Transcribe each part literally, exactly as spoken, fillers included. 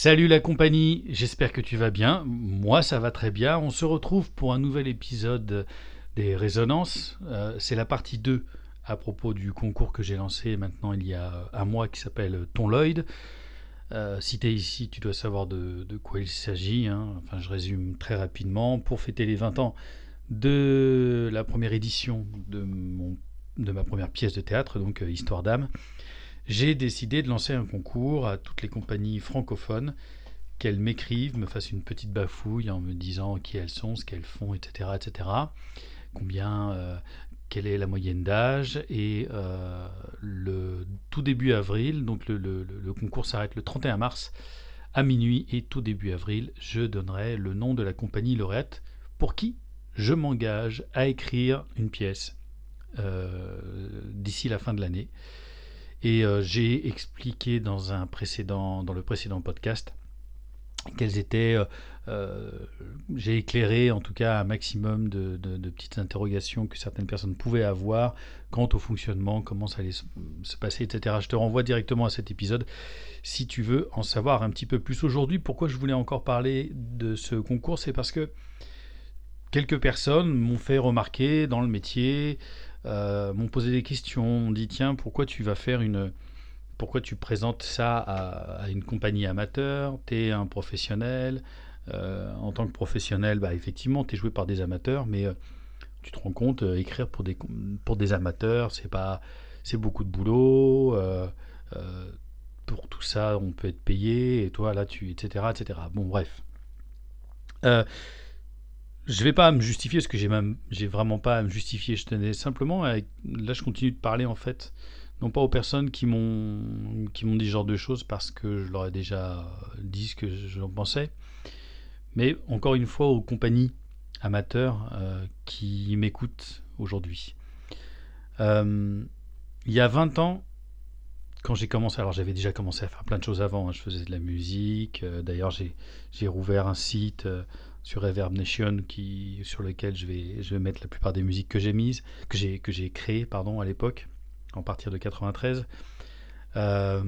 Salut la compagnie, j'espère que tu vas bien. Moi ça va très bien. On se retrouve pour un nouvel épisode des Résonances. Euh, c'est la partie deux à propos du concours que j'ai lancé maintenant il y a un mois qui s'appelle Ton Lloyd. Euh, si tu es ici, tu dois savoir de, de quoi il s'agit, hein. Enfin, je résume très rapidement. Pour fêter les vingt ans de la première édition de, mon, de ma première pièce de théâtre, donc euh, Histoire d'âme, j'ai décidé de lancer un concours à toutes les compagnies francophones qu'elles m'écrivent, me fassent une petite bafouille en me disant qui elles sont, ce qu'elles font, et cetera, et cetera. Combien, euh, quelle est la moyenne d'âge et euh, le tout début avril, donc le, le, le concours s'arrête le trente et un mars à minuit et tout début avril, je donnerai le nom de la compagnie lauréate pour qui je m'engage à écrire une pièce euh, d'ici la fin de l'année. Et euh, j'ai expliqué dans un précédent, dans le précédent podcast quelles étaient, euh, euh, j'ai éclairé en tout cas un maximum de, de, de petites interrogations que certaines personnes pouvaient avoir quant au fonctionnement, comment ça allait se, se passer, et cetera. Je te renvoie directement à cet épisode si tu veux en savoir un petit peu plus. Aujourd'hui, pourquoi je voulais encore parler de ce concours, c'est parce que quelques personnes m'ont fait remarquer dans le métier, euh, m'ont posé des questions, m'ont dit tiens, pourquoi tu vas faire une pourquoi tu présentes ça à, à une compagnie amateur, tu es un professionnel, euh, en tant que professionnel, bah, effectivement, tu es joué par des amateurs, mais euh, tu te rends compte, euh, écrire pour des, pour des amateurs, c'est pas, c'est beaucoup de boulot, euh, euh, pour tout ça, on peut être payé, et toi, là, tu, et cetera, et cetera. Bon, bref. Euh, je vais pas me justifier, parce que j'ai même, j'ai vraiment pas à me justifier, je tenais simplement, à, là, je continue de parler, en fait, non pas aux personnes qui m'ont qui m'ont dit ce genre de choses parce que je leur ai déjà dit ce que j'en pensais, mais encore une fois aux compagnies amateurs euh, qui m'écoutent aujourd'hui. Euh, il y a vingt ans, quand j'ai commencé, alors j'avais déjà commencé à faire plein de choses avant, hein, je faisais de la musique, euh, d'ailleurs j'ai, j'ai rouvert un site euh, sur Reverb Nation qui, sur lequel je vais, je vais mettre la plupart des musiques que j'ai mises, que j'ai, que j'ai créées pardon, à l'époque, en partir de quatre-vingt-treize. Euh,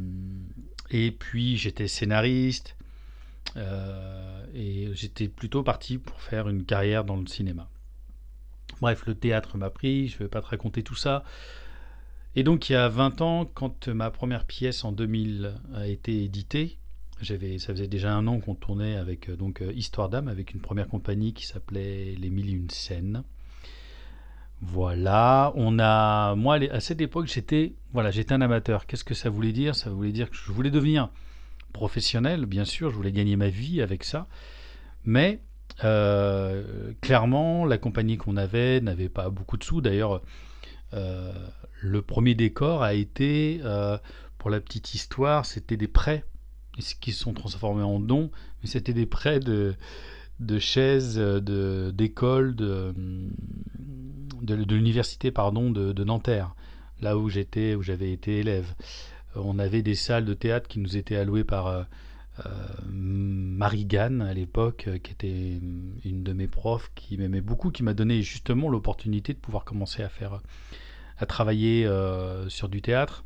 et puis j'étais scénariste euh, et j'étais plutôt parti pour faire une carrière dans le cinéma. Bref, le théâtre m'a pris, je ne vais pas te raconter tout ça. Et donc il y a vingt ans, quand ma première pièce en deux mille a été éditée, j'avais, ça faisait déjà un an qu'on tournait avec donc Histoire d'âme, avec une première compagnie qui s'appelait Les Mille et Une Scènes. Voilà, on a, moi à cette époque j'étais, voilà, j'étais un amateur. Qu'est-ce que ça voulait dire? Ça voulait dire que je voulais devenir professionnel, bien sûr, je voulais gagner ma vie avec ça, mais euh, clairement la compagnie qu'on avait n'avait pas beaucoup de sous. D'ailleurs, euh, le premier décor a été, euh, pour la petite histoire, c'était des prêts qui se sont transformés en dons, mais c'était des prêts de de chaises de, d'école de, de, de l'université pardon, de, de Nanterre, là où j'étais, où j'avais été élève. On avait des salles de théâtre qui nous étaient allouées par euh, Marie Gann à l'époque, euh, qui était une de mes profs, qui m'aimait beaucoup, qui m'a donné justement l'opportunité de pouvoir commencer à faire, à travailler euh, sur du théâtre.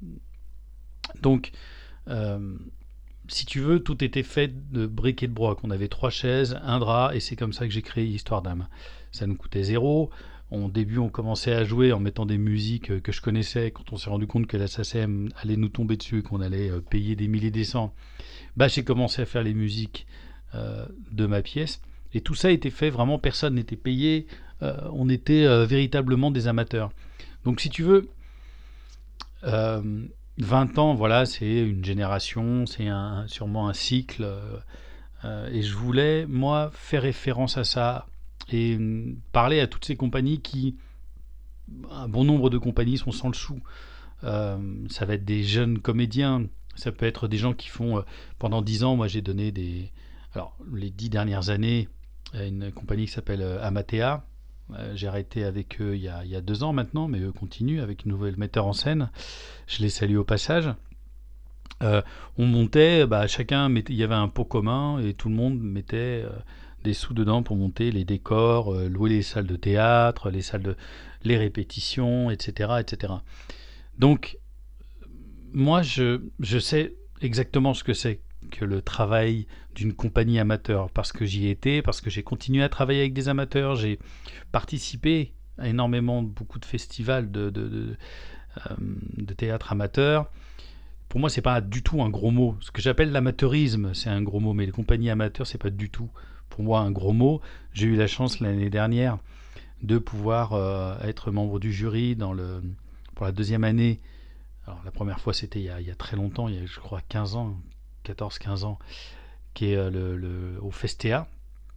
Donc, euh, si tu veux, tout était fait de briques et de broc. On avait trois chaises, un drap, et c'est comme ça que j'ai créé Histoire d'âme. Ça nous coûtait zéro. Au début, on commençait à jouer en mettant des musiques que je connaissais. Quand on s'est rendu compte que la S A C M allait nous tomber dessus et qu'on allait payer des milliers des cents, bah, j'ai commencé à faire les musiques euh, de ma pièce. Et tout ça était fait, vraiment, personne n'était payé. Euh, on était euh, véritablement des amateurs. Donc, si tu veux, euh, vingt ans, voilà, c'est une génération, c'est un, sûrement un cycle. Euh, et je voulais, moi, faire référence à ça et euh, parler à toutes ces compagnies qui, un bon nombre de compagnies sont sans le sou. Euh, ça va être des jeunes comédiens, ça peut être des gens qui font, euh, pendant dix ans, moi j'ai donné des... Alors, les dix dernières années, à une compagnie qui s'appelle euh, Amatea. Euh, j'ai arrêté avec eux il y, a, il y a deux ans maintenant, mais eux continuent avec une nouvelle metteur en scène. Je les salue au passage. Euh, on montait, bah, chacun mettait, il y avait un pot commun et tout le monde mettait euh, des sous dedans pour monter les décors, euh, louer les salles de théâtre, les salles de, les répétitions, et cetera, et cetera. Donc, moi, je, je sais exactement ce que c'est que le travail d'une compagnie amateur, parce que j'y étais, parce que j'ai continué à travailler avec des amateurs, j'ai participé à énormément, beaucoup de festivals de, de, de, euh, de théâtre amateur. Pour moi, c'est pas du tout un gros mot. Ce que j'appelle l'amateurisme, c'est un gros mot, mais les compagnies amateurs, c'est pas du tout pour moi un gros mot. J'ai eu la chance l'année dernière de pouvoir euh, être membre du jury dans le, pour la deuxième année. Alors la première fois, c'était il y a, il y a très longtemps, il y a je crois quinze ans, quatorze quinze ans, qui est euh, le, le, au Festea.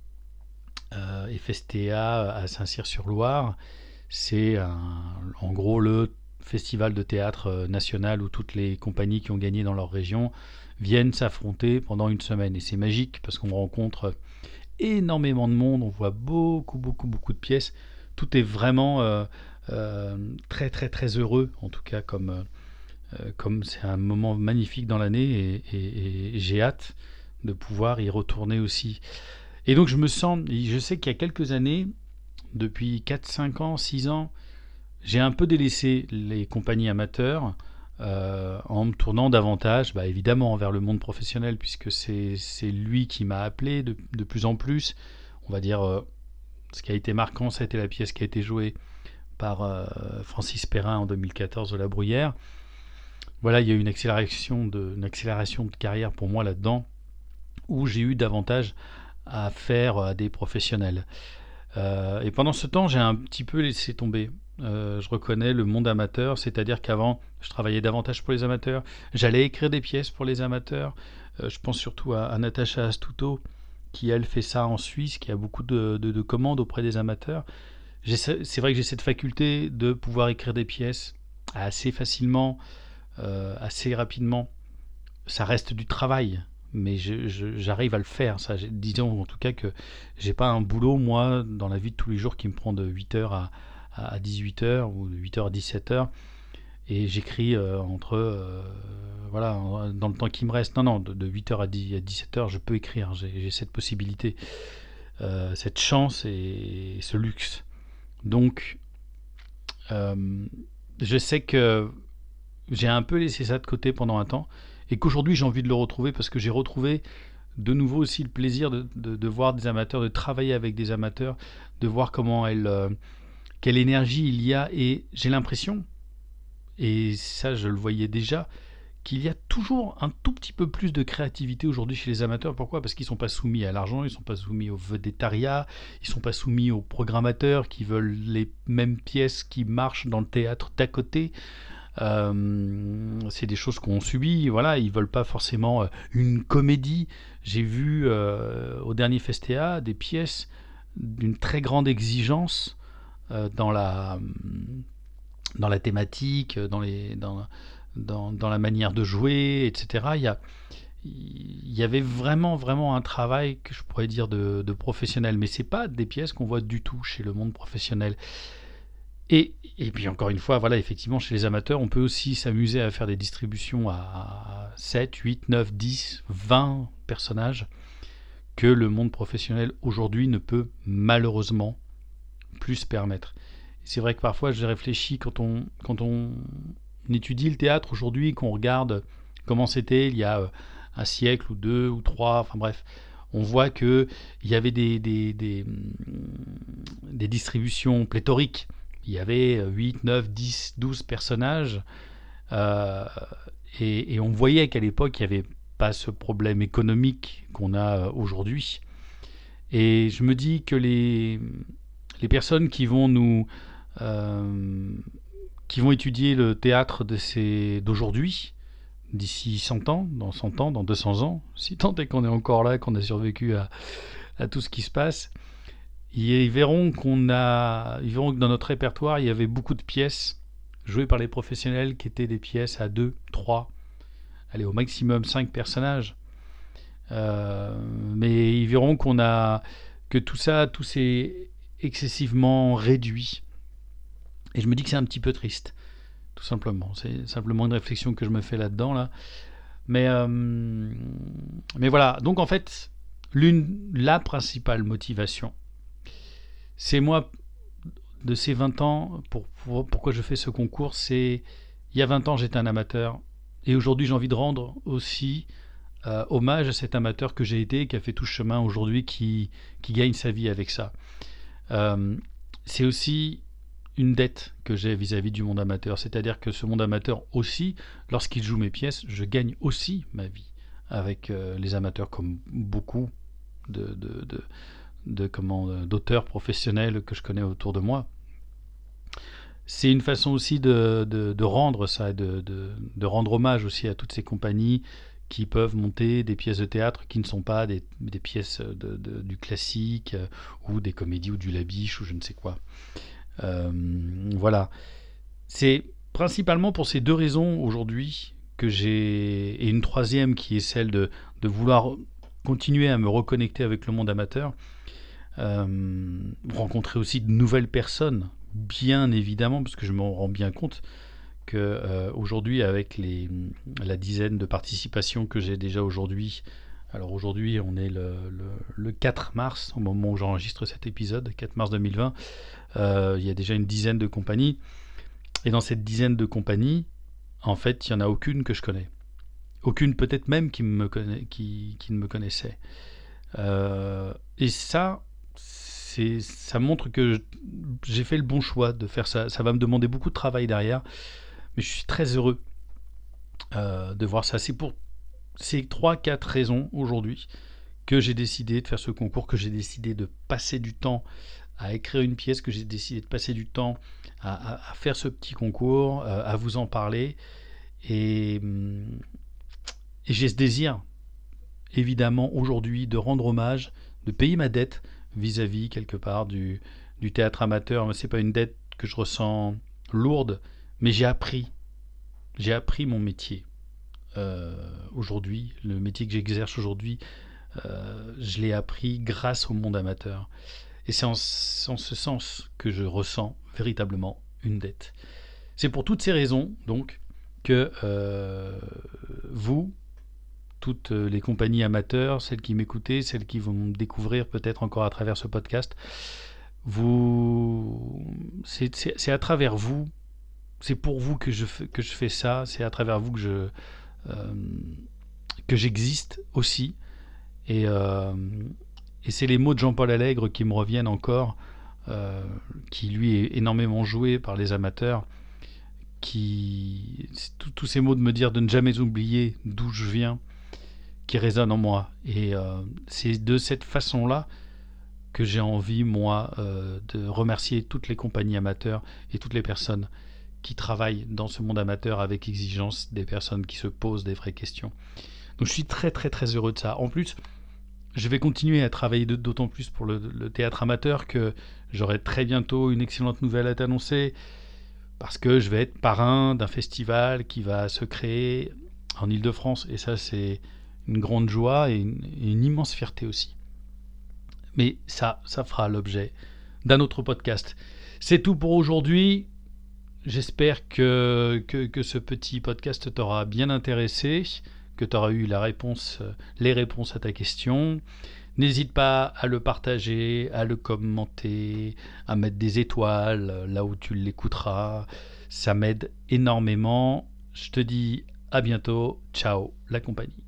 Euh, et Festea à Saint-Cyr-sur-Loire, c'est un, en gros le festival de théâtre national où toutes les compagnies qui ont gagné dans leur région viennent s'affronter pendant une semaine. Et c'est magique parce qu'on rencontre énormément de monde, on voit beaucoup, beaucoup, beaucoup de pièces. Tout est vraiment euh, euh, très, très, très heureux, en tout cas, comme euh, comme c'est un moment magnifique dans l'année et, et, et j'ai hâte de pouvoir y retourner aussi. Et donc, je me sens, je sais qu'il y a quelques années, depuis quatre cinq ans, six ans, j'ai un peu délaissé les compagnies amateurs euh, en me tournant davantage, bah, évidemment, vers le monde professionnel, puisque c'est, c'est lui qui m'a appelé de, de plus en plus. On va dire, euh, ce qui a été marquant, ça a été la pièce qui a été jouée par euh, Francis Perrin en deux mille quatorze de La Bruyère. Voilà, il y a eu une accélération de, une accélération de carrière pour moi là-dedans, où j'ai eu davantage à faire à des professionnels. Euh, et pendant ce temps, j'ai un petit peu laissé tomber. Euh, je reconnais le monde amateur, c'est-à-dire qu'avant, je travaillais davantage pour les amateurs. J'allais écrire des pièces pour les amateurs. Euh, je pense surtout à, à Natacha Astuto, qui elle fait ça en Suisse, qui a beaucoup de, de, de commandes auprès des amateurs. J'ai, c'est vrai que j'ai cette faculté de pouvoir écrire des pièces assez facilement, euh, assez rapidement. Ça reste du travail, mais je, je, j'arrive à le faire. Ça, disons en tout cas que j'ai pas un boulot, moi, dans la vie de tous les jours qui me prend de huit heures à, à dix-huit heures ou de huit heures à dix-sept heures. Et j'écris euh, entre. Euh, voilà, dans le temps qui me reste. Non, non, de, de huit heures à, dix, à dix-sept heures, je peux écrire. J'ai, j'ai cette possibilité, euh, cette chance et, et ce luxe. Donc, euh, je sais que j'ai un peu laissé ça de côté pendant un temps et qu'aujourd'hui j'ai envie de le retrouver parce que j'ai retrouvé de nouveau aussi le plaisir de, de, de voir des amateurs, de travailler avec des amateurs, de voir comment elle, euh, quelle énergie il y a et j'ai l'impression, et ça je le voyais déjà, qu'il y a toujours un tout petit peu plus de créativité aujourd'hui chez les amateurs. Pourquoi ? Parce qu'ils ne sont pas soumis à l'argent, ils ne sont pas soumis au vedettariat, ils ne sont pas soumis aux programmateurs qui veulent les mêmes pièces qui marchent dans le théâtre d'à côté. Euh, c'est des choses qu'on subit, voilà, ils veulent pas forcément euh, une comédie. J'ai vu euh, au dernier Festea des pièces d'une très grande exigence euh, dans la dans la thématique, dans les dans, dans, dans la manière de jouer, et cetera. Il y a il y avait vraiment vraiment un travail que je pourrais dire de, de professionnel, mais c'est pas des pièces qu'on voit du tout chez le monde professionnel. Et, et puis encore une fois, voilà, effectivement, chez les amateurs, on peut aussi s'amuser à faire des distributions à sept, huit, neuf, dix, vingt personnages que le monde professionnel aujourd'hui ne peut malheureusement plus se permettre. C'est vrai que parfois, je réfléchis quand on, quand on étudie le théâtre aujourd'hui, qu'on regarde comment c'était il y a un siècle ou deux ou trois, enfin bref, on voit qu'il y avait des, des, des, des distributions pléthoriques. Il y avait huit, neuf, dix, douze personnages euh, et, et on voyait qu'à l'époque, il n'y avait pas ce problème économique qu'on a aujourd'hui. Et je me dis que les, les personnes qui vont nous... Euh, qui vont étudier le théâtre de ces, d'aujourd'hui, d'ici cent ans, dans cent ans, dans deux cents ans, si tant est qu'on est encore là, qu'on a survécu à, à tout ce qui se passe, ils verront qu'on a, ils verront que dans notre répertoire, il y avait beaucoup de pièces jouées par les professionnels qui étaient des pièces à deux, trois, allez, au maximum cinq personnages. Euh, mais ils verront qu'on a, que tout ça, tout s'est excessivement réduit. Et je me dis que c'est un petit peu triste, tout simplement. C'est simplement une réflexion que je me fais là-dedans, là. Mais, euh, mais voilà. Donc en fait, l'une, la principale motivation, c'est moi, de ces vingt ans, pour, pour, pourquoi je fais ce concours, c'est il y a vingt ans j'étais un amateur et aujourd'hui j'ai envie de rendre aussi euh, hommage à cet amateur que j'ai été, qui a fait tout ce chemin aujourd'hui, qui, qui gagne sa vie avec ça. Euh, c'est aussi une dette que j'ai vis-à-vis du monde amateur. C'est-à-dire que ce monde amateur aussi, lorsqu'il joue mes pièces, je gagne aussi ma vie avec euh, les amateurs, comme beaucoup de, de, de, de comment, d'auteurs professionnels que je connais autour de moi. C'est une façon aussi de, de, de rendre ça, de, de, de rendre hommage aussi à toutes ces compagnies qui peuvent monter des pièces de théâtre qui ne sont pas des, des pièces de, de, du classique euh, ou des comédies ou du labiche ou je ne sais quoi. Euh, voilà. C'est principalement pour ces deux raisons aujourd'hui que j'ai... Et une troisième qui est celle de, de vouloir continuer à me reconnecter avec le monde amateur. Euh, rencontrer aussi de nouvelles personnes, bien évidemment, parce que je me rends bien compte que euh, aujourd'hui, avec les, la dizaine de participations que j'ai déjà aujourd'hui, alors aujourd'hui on est le, le, le quatre mars, au moment où j'enregistre cet épisode, quatre mars deux mille vingt, euh, il y a déjà une dizaine de compagnies, et dans cette dizaine de compagnies, en fait, il n'y en a aucune que je connais. Aucune peut-être même qui, me connaît, qui, qui ne me connaissait. Euh, et ça, c'est, ça montre que je, j'ai fait le bon choix de faire ça. Ça va me demander beaucoup de travail derrière, mais je suis très heureux euh, de voir ça. C'est pour ces trois quatre raisons aujourd'hui que j'ai décidé de faire ce concours, que j'ai décidé de passer du temps à écrire une pièce, que j'ai décidé de passer du temps à, à, à faire ce petit concours, euh, à vous en parler. Et, et j'ai ce désir, évidemment, aujourd'hui, de rendre hommage, de payer ma dette vis-à-vis, quelque part, du, du théâtre amateur. Mais c'est pas une dette que je ressens lourde, mais j'ai appris. J'ai appris mon métier. Euh, aujourd'hui, le métier que j'exerce aujourd'hui, euh, je l'ai appris grâce au monde amateur. Et c'est en, en ce sens que je ressens véritablement une dette. C'est pour toutes ces raisons, donc, que euh, vous, toutes les compagnies amateurs, celles qui m'écoutez, celles qui vont me découvrir peut-être encore à travers ce podcast, vous, c'est, c'est, c'est à travers vous, c'est pour vous que je, que je fais ça, c'est à travers vous que je euh, que j'existe aussi. Et, euh, et c'est les mots de Jean-Paul Allègre qui me reviennent encore, euh, qui lui est énormément joué par les amateurs, qui tous ces mots de me dire de ne jamais oublier d'où je viens, qui résonnent en moi. Et euh, c'est de cette façon-là que j'ai envie, moi, euh, de remercier toutes les compagnies amateurs et toutes les personnes qui travaillent dans ce monde amateur avec exigence, des personnes qui se posent des vraies questions. Donc je suis très très très heureux de ça. En plus, je vais continuer à travailler d'autant plus pour le, le théâtre amateur que j'aurai très bientôt une excellente nouvelle à t'annoncer, parce que je vais être parrain d'un festival qui va se créer en Ile-de-France, et ça c'est une grande joie et une, et une immense fierté aussi. Mais ça, ça fera l'objet d'un autre podcast. C'est tout pour aujourd'hui. J'espère que, que, que ce petit podcast t'aura bien intéressé, que tu auras eu la réponse, les réponses à ta question. N'hésite pas à le partager, à le commenter, à mettre des étoiles là où tu l'écouteras. Ça m'aide énormément. Je te dis à bientôt. Ciao, la compagnie.